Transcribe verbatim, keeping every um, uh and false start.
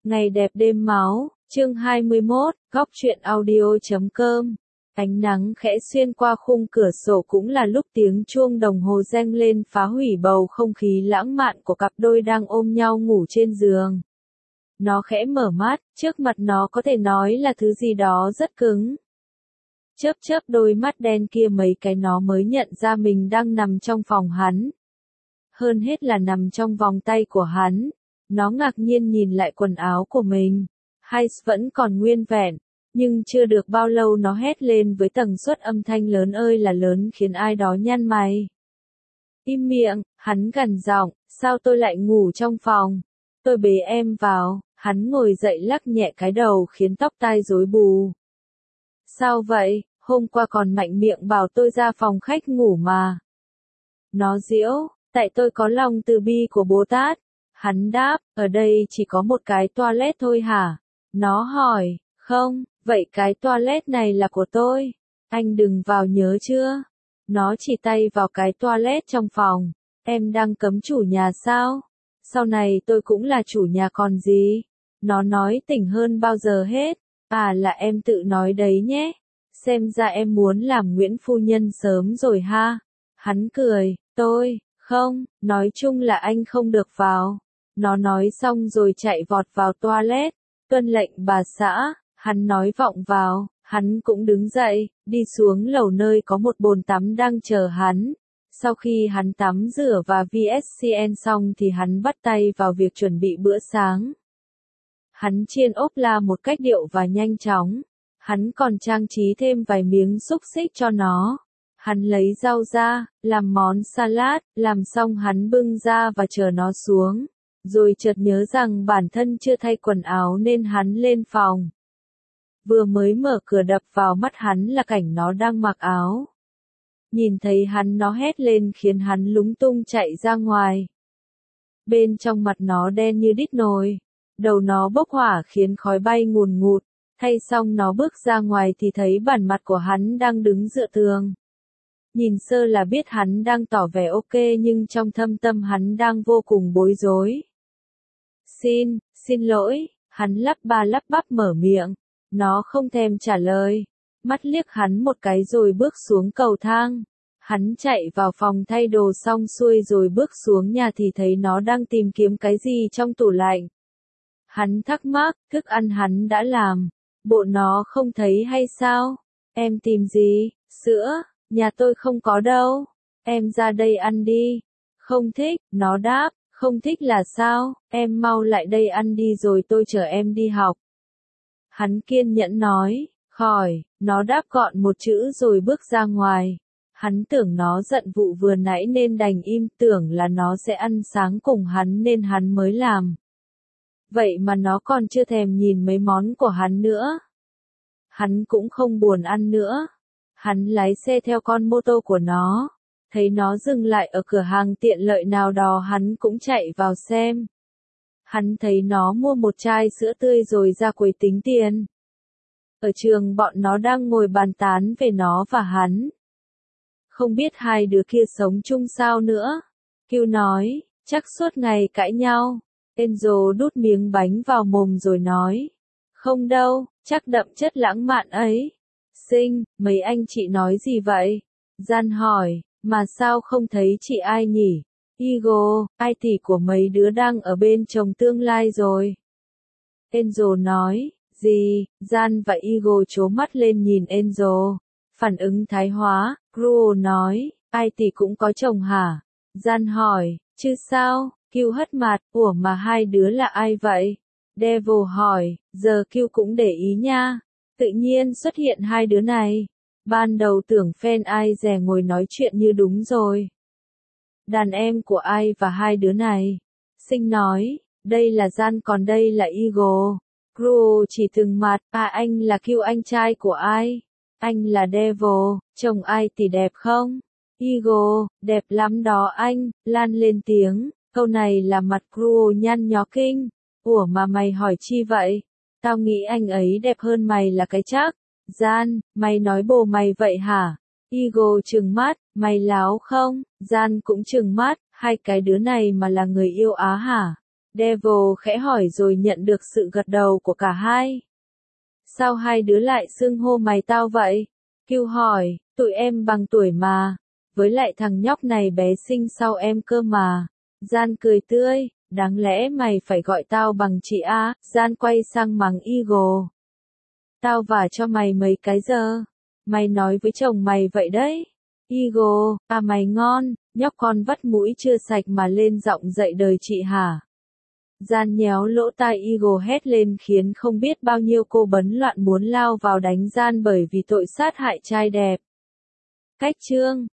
Ngày đẹp đêm máu, chương hai mươi mốt, góc truyện audio chấm com. Ánh nắng khẽ xuyên qua khung cửa sổ cũng là lúc tiếng chuông đồng hồ reng lên phá hủy bầu không khí lãng mạn của cặp đôi đang ôm nhau ngủ trên giường. Nó khẽ mở mắt, trước mặt nó có thể nói là thứ gì đó rất cứng. Chớp chớp đôi mắt đen kia mấy cái nó mới nhận ra mình đang nằm trong phòng hắn. Hơn hết là nằm trong vòng tay của hắn. Nó ngạc nhiên nhìn lại quần áo của mình. Hay vẫn còn nguyên vẹn. Nhưng chưa được bao lâu nó hét lên với tần suất âm thanh lớn ơi là lớn khiến ai đó nhăn mày. Im miệng, hắn gằn giọng, sao tôi lại ngủ trong phòng? Tôi bế em vào, hắn ngồi dậy lắc nhẹ cái đầu khiến tóc tai rối bù. Sao vậy, hôm qua còn mạnh miệng bảo tôi ra phòng khách ngủ mà. Nó giễu, tại tôi có lòng từ bi của Bồ Tát. Hắn đáp, ở đây chỉ có một cái toilet thôi hả? Nó hỏi, không, vậy cái toilet này là của tôi. Anh đừng vào nhớ chưa? Nó chỉ tay vào cái toilet trong phòng. Em đang cấm chủ nhà sao? Sau này tôi cũng là chủ nhà còn gì? Nó nói tỉnh hơn bao giờ hết. À là em tự nói đấy nhé. Xem ra em muốn làm Nguyễn phu nhân sớm rồi ha. Hắn cười, tôi, không, nói chung là anh không được vào. Nó nói xong rồi chạy vọt vào toilet. Tuân lệnh bà xã, hắn nói vọng vào, hắn cũng đứng dậy, đi xuống lầu nơi có một bồn tắm đang chờ hắn. Sau khi hắn tắm rửa và vê ét xê en xong thì hắn bắt tay vào việc chuẩn bị bữa sáng. Hắn chiên ốp la một cách điệu và nhanh chóng. Hắn còn trang trí thêm vài miếng xúc xích cho nó. Hắn lấy rau ra, làm món salad, làm xong hắn bưng ra và chờ nó xuống. Rồi chợt nhớ rằng bản thân chưa thay quần áo nên hắn lên phòng. Vừa mới mở cửa đập vào mắt hắn là cảnh nó đang mặc áo. Nhìn thấy hắn nó hét lên khiến hắn lúng tung chạy ra ngoài. Bên trong mặt nó đen như đít nồi. Đầu nó bốc hỏa khiến khói bay ngùn ngụt. Thay xong nó bước ra ngoài thì thấy bản mặt của hắn đang đứng dựa tường. Nhìn sơ là biết hắn đang tỏ vẻ ok nhưng trong thâm tâm hắn đang vô cùng bối rối. Xin, xin lỗi, hắn lắp ba lắp bắp mở miệng. Nó không thèm trả lời. Mắt liếc hắn một cái rồi bước xuống cầu thang. Hắn chạy vào phòng thay đồ xong xuôi rồi bước xuống nhà thì thấy nó đang tìm kiếm cái gì trong tủ lạnh. Hắn thắc mắc, thức ăn hắn đã làm. Bộ nó không thấy hay sao? Em tìm gì? Sữa? Nhà tôi không có đâu. Em ra đây ăn đi. Không thích, nó đáp. Không thích là sao? Em mau lại đây ăn đi rồi tôi chở em đi học. Hắn kiên nhẫn nói. Khỏi, nó đáp gọn một chữ rồi bước ra ngoài. Hắn tưởng nó giận vụ vừa nãy nên đành im, tưởng là nó sẽ ăn sáng cùng hắn nên hắn mới làm. Vậy mà nó còn chưa thèm nhìn mấy món của hắn nữa. Hắn cũng không buồn ăn nữa. Hắn lái xe theo con mô tô của nó. Thấy nó dừng lại ở cửa hàng tiện lợi nào đó hắn cũng chạy vào xem. Hắn thấy nó mua một chai sữa tươi rồi ra quầy tính tiền. Ở trường bọn nó đang ngồi bàn tán về nó và hắn. Không biết hai đứa kia sống chung sao nữa. Kiều nói, chắc suốt ngày cãi nhau. Enzo đút miếng bánh vào mồm rồi nói. Không đâu, chắc đậm chất lãng mạn ấy. Sinh, mấy anh chị nói gì vậy? Gian hỏi, mà sao không thấy chị ai nhỉ? Igo, ai tỷ của mấy đứa đang ở bên chồng tương lai rồi. Enzo nói, gì? Gian và Igo trố mắt lên nhìn Enzo. Phản ứng thái hóa, Cruel nói, ai tỷ cũng có chồng hả? Gian hỏi, chứ sao? Kiều hất mặt, ủa mà hai đứa là ai vậy? Devil hỏi, giờ Kiều cũng để ý nha. Tự nhiên xuất hiện hai đứa này. Ban đầu tưởng fan ai dè ngồi nói chuyện như đúng rồi. Đàn em của ai và hai đứa này. Sinh nói, đây là Gian còn đây là Eagle. Cruel chỉ từng mặt, à anh là Kiều anh trai của ai? Anh là Devil, chồng ai thì đẹp không? Eagle, đẹp lắm đó anh, Lan lên tiếng. Câu này là mặt Cruel nhăn nhó kinh. Ủa mà mày hỏi chi vậy? Tao nghĩ anh ấy đẹp hơn mày là cái chắc. Gian, mày nói bồ mày vậy hả? Eagle trừng mắt, mày láo không? Gian cũng trừng mắt, hai cái đứa này mà là người yêu Á hả? Devil khẽ hỏi rồi nhận được sự gật đầu của cả hai. Sao hai đứa lại xưng hô mày tao vậy? Q hỏi, tụi em bằng tuổi mà. Với lại thằng nhóc này bé sinh sau em cơ mà. Gian cười tươi, đáng lẽ mày phải gọi tao bằng chị A. Gian quay sang mắng Eagle. Tao vả cho mày mấy cái giờ. Mày nói với chồng mày vậy đấy. Eagle, à mày ngon, nhóc con vắt mũi chưa sạch mà lên giọng dạy đời chị hả? Gian nhéo lỗ tai Eagle hét lên khiến không biết bao nhiêu cô bấn loạn muốn lao vào đánh Gian bởi vì tội sát hại trai đẹp. Cách chương